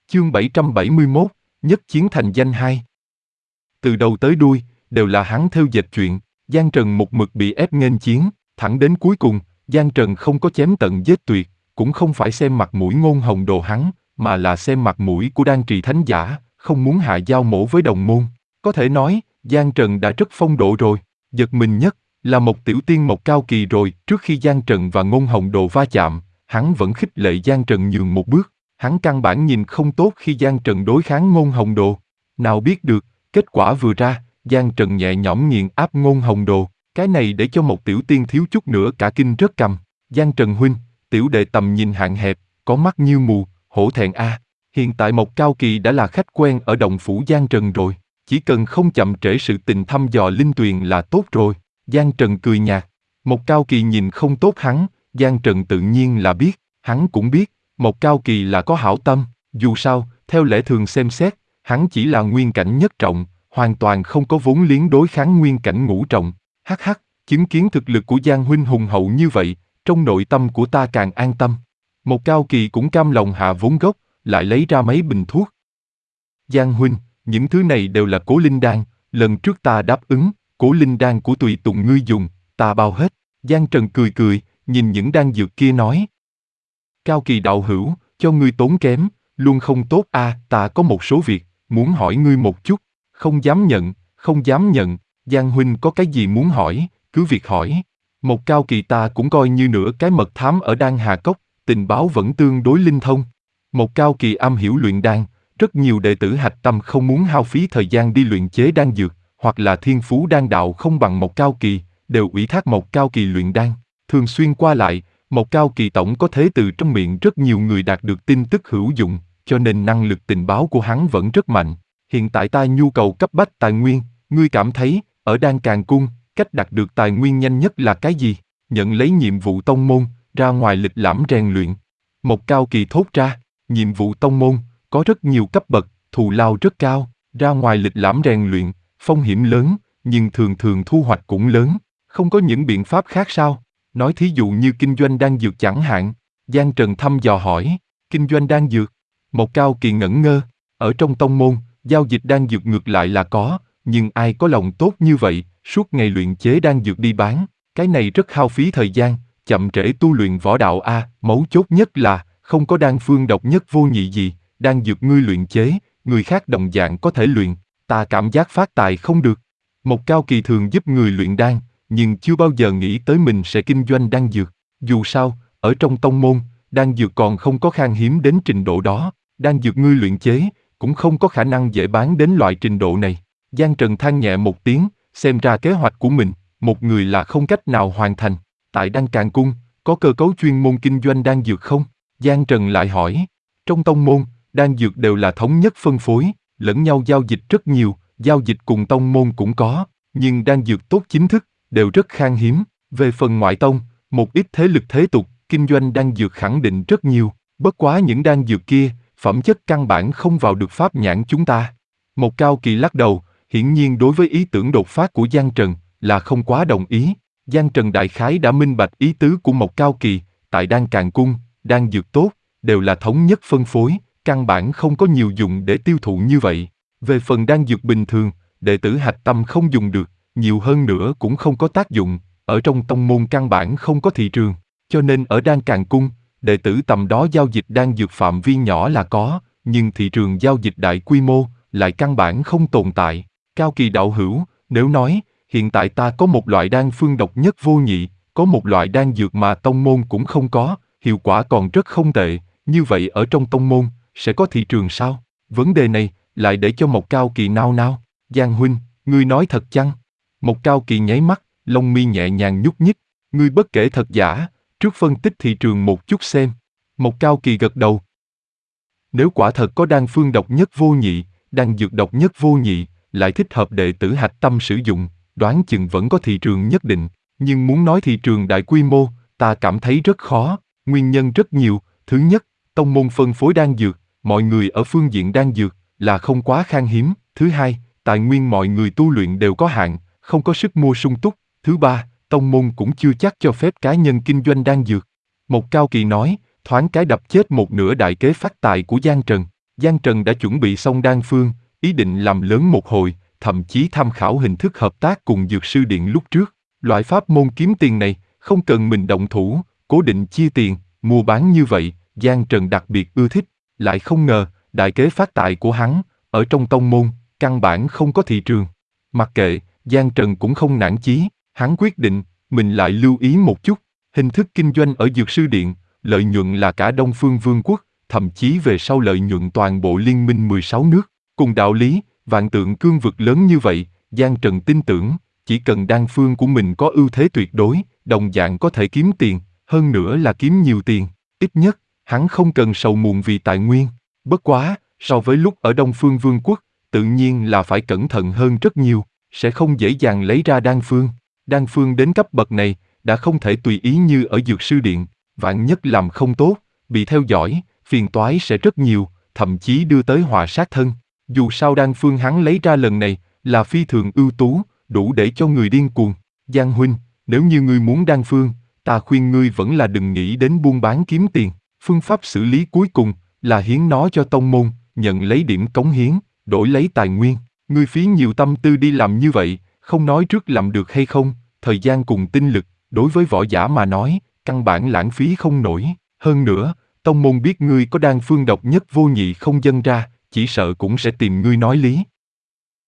Chương 771, Nhất chiến thành danh 2. Từ đầu tới đuôi, đều là hắn theo dệt chuyện, Giang Trần một mực bị ép nghênh chiến, thẳng đến cuối cùng, Giang Trần không có chém tận giết tuyệt, cũng không phải xem mặt mũi Ngôn Hồng Đồ hắn, mà là xem mặt mũi của Đan Trì Thánh Giả, không muốn hạ giao mổ với đồng môn. Có thể nói, Giang Trần đã rất phong độ rồi, giật mình nhất là một tiểu tiên Mộc Cao Kỳ rồi. Trước khi Giang Trần và Ngôn Hồng Đồ va chạm, hắn vẫn khích lệ Giang Trần nhường một bước. Hắn căn bản nhìn không tốt khi Giang Trần đối kháng Ngôn Hồng Đồ. Nào biết được, kết quả vừa ra, Giang Trần nhẹ nhõm nghiền áp Ngôn Hồng Đồ. Cái này để cho một tiểu tiên thiếu chút nữa cả kinh rớt cằm. Giang Trần huynh, tiểu đệ tầm nhìn hạn hẹp, có mắt như mù, hổ thẹn a. Hiện tại Mộc Cao Kỳ đã là khách quen ở động phủ Giang Trần rồi, chỉ cần không chậm trễ sự tình thăm dò linh tuyền là tốt rồi. Giang Trần cười nhạt. Mộc Cao Kỳ nhìn không tốt hắn, Giang Trần tự nhiên là biết, hắn cũng biết, Mộc Cao Kỳ là có hảo tâm, dù sao, theo lẽ thường xem xét, hắn chỉ là nguyên cảnh nhất trọng, hoàn toàn không có vốn liếng đối kháng nguyên cảnh ngũ trọng. Hắc hắc, chứng kiến thực lực của Giang huynh hùng hậu như vậy, trong nội tâm của ta càng an tâm. Mộc Cao Kỳ cũng cam lòng hạ vốn gốc, lại lấy ra mấy bình thuốc. Giang huynh, những thứ này đều là Cố Linh Đan, lần trước ta đáp ứng, Cố Linh Đan của tùy tùng ngươi dùng, ta bao hết. Giang Trần cười cười, nhìn những đan dược kia nói. Cao Kỳ đạo hữu, cho ngươi tốn kém, luôn không tốt a. Ta có một số việc, muốn hỏi ngươi một chút. Không dám nhận, không dám nhận. Giang huynh có cái gì muốn hỏi, cứ việc hỏi. Một Cao Kỳ ta cũng coi như nửa cái mật thám ở Đan Hà Cốc, tình báo vẫn tương đối linh thông. Một Cao Kỳ am hiểu luyện đan, rất nhiều đệ tử hạch tâm không muốn hao phí thời gian đi luyện chế đan dược, hoặc là thiên phú đan đạo không bằng Một Cao Kỳ, đều ủy thác Một Cao Kỳ luyện đan. Thường xuyên qua lại, Một Cao Kỳ tổng có thể từ trong miệng rất nhiều người đạt được tin tức hữu dụng, cho nên năng lực tình báo của hắn vẫn rất mạnh. Hiện tại ta nhu cầu cấp bách tài nguyên, ngươi cảm thấy, ở Đan Càn Cung, cách đạt được tài nguyên nhanh nhất là cái gì? Nhận lấy nhiệm vụ tông môn, ra ngoài lịch lãm rèn luyện. Một Cao Kỳ thốt ra, nhiệm vụ tông môn, có rất nhiều cấp bậc, thù lao rất cao, ra ngoài lịch lãm rèn luyện, phong hiểm lớn, nhưng thường thường thu hoạch cũng lớn. Không có những biện pháp khác sao? Nói thí dụ như kinh doanh đan dược chẳng hạn. Giang Trần thăm dò hỏi, kinh doanh đan dược. Một Cao Kỳ ngẩn ngơ, ở trong tông môn, giao dịch đan dược ngược lại là có, nhưng ai có lòng tốt như vậy, suốt ngày luyện chế đan dược đi bán, cái này rất hao phí thời gian, chậm trễ tu luyện võ đạo a. Mấu chốt nhất là, không có đan phương độc nhất vô nhị gì, đan dược ngươi luyện chế, người khác đồng dạng có thể luyện, ta cảm giác phát tài không được. Một Cao Kỳ thường giúp người luyện đan, nhưng chưa bao giờ nghĩ tới mình sẽ kinh doanh đan dược. Dù sao, ở trong tông môn, đan dược còn không có khan hiếm đến trình độ đó, đan dược ngươi luyện chế, cũng không có khả năng dễ bán đến loại trình độ này. Giang Trần than nhẹ một tiếng, xem ra kế hoạch của mình, một người là không cách nào hoàn thành. Tại Đan Càn Cung, có cơ cấu chuyên môn kinh doanh đan dược không? Giang Trần lại hỏi. Trong tông môn, đan dược đều là thống nhất phân phối, lẫn nhau giao dịch rất nhiều, giao dịch cùng tông môn cũng có, nhưng đan dược tốt chính thức, đều rất khan hiếm. Về phần ngoại tông, một ít thế lực thế tục, kinh doanh đan dược khẳng định rất nhiều, bất quá những đan dược kia, phẩm chất căn bản không vào được pháp nhãn chúng ta. Một Cao Kỳ lắc đầu, hiển nhiên đối với ý tưởng đột phát của Giang Trần, là không quá đồng ý. Giang Trần đại khái đã minh bạch ý tứ của Một Cao Kỳ, tại Đan Càn Cung, đan dược tốt, đều là thống nhất phân phối, căn bản không có nhiều dùng để tiêu thụ như vậy. Về phần đan dược bình thường, đệ tử hạch tâm không dùng được, nhiều hơn nữa cũng không có tác dụng, ở trong tông môn căn bản không có thị trường, cho nên ở Đan Càn Cung, đệ tử tầm đó giao dịch đan dược phạm vi nhỏ là có, nhưng thị trường giao dịch đại quy mô lại căn bản không tồn tại. Cao Kỳ đạo hữu, nếu nói, hiện tại ta có một loại đan phương độc nhất vô nhị, có một loại đan dược mà tông môn cũng không có, hiệu quả còn rất không tệ, như vậy ở trong tông môn, sẽ có thị trường sao? Vấn đề này, lại để cho Một Cao Kỳ nao nao. Giang huynh, ngươi nói thật chăng? Một Cao Kỳ nháy mắt, lông mi nhẹ nhàng nhúc nhích, ngươi bất kể thật giả, trước phân tích thị trường một chút xem. Một Cao Kỳ gật đầu. Nếu quả thật có đan phương độc nhất vô nhị, đan dược độc nhất vô nhị, lại thích hợp đệ tử hạch tâm sử dụng, đoán chừng vẫn có thị trường nhất định, nhưng muốn nói thị trường đại quy mô, ta cảm thấy rất khó, nguyên nhân rất nhiều. Thứ nhất, tông môn phân phối đan dược, mọi người ở phương diện đan dược là không quá khan hiếm. Thứ hai, tài nguyên mọi người tu luyện đều có hạn, không có sức mua sung túc. Thứ ba, tông môn cũng chưa chắc cho phép cá nhân kinh doanh đan dược. Một Cao Kỳ nói, thoáng cái đập chết một nửa đại kế phát tài của Giang Trần. Giang Trần đã chuẩn bị xong đan phương, ý định làm lớn một hồi, thậm chí tham khảo hình thức hợp tác cùng Dược Sư Điện lúc trước. Loại pháp môn kiếm tiền này, không cần mình động thủ, cố định chia tiền, mua bán như vậy, Giang Trần đặc biệt ưa thích. Lại không ngờ, đại kế phát tài của hắn, ở trong tông môn, căn bản không có thị trường. Mặc kệ, Giang Trần cũng không nản chí, hắn quyết định, mình lại lưu ý một chút, hình thức kinh doanh ở Dược Sư Điện, lợi nhuận là cả Đông Phương Vương quốc, thậm chí về sau lợi nhuận toàn bộ liên minh 16 nước. Cùng đạo lý, vạn tượng cương vực lớn như vậy, Giang Trần tin tưởng, chỉ cần đan phương của mình có ưu thế tuyệt đối, đồng dạng có thể kiếm tiền, hơn nữa là kiếm nhiều tiền. Ít nhất, hắn không cần sầu muộn vì tài nguyên. Bất quá, so với lúc ở Đông Phương Vương quốc, tự nhiên là phải cẩn thận hơn rất nhiều, sẽ không dễ dàng lấy ra đan phương. Đan phương đến cấp bậc này, đã không thể tùy ý như ở Dược Sư Điện, vạn nhất làm không tốt, bị theo dõi, phiền toái sẽ rất nhiều, thậm chí đưa tới họa sát thân. Dù sao đan phương hắn lấy ra lần này, là phi thường ưu tú, đủ để cho người điên cuồng. Giang huynh, nếu như ngươi muốn đan phương, ta khuyên ngươi vẫn là đừng nghĩ đến buôn bán kiếm tiền. Phương pháp xử lý cuối cùng, là hiến nó cho tông môn, nhận lấy điểm cống hiến, đổi lấy tài nguyên. Ngươi phí nhiều tâm tư đi làm như vậy, không nói trước làm được hay không, thời gian cùng tinh lực, đối với võ giả mà nói, căn bản lãng phí không nổi. Hơn nữa, tông môn biết ngươi có đan phương độc nhất vô nhị không dâng ra, chỉ sợ cũng sẽ tìm ngươi nói lý.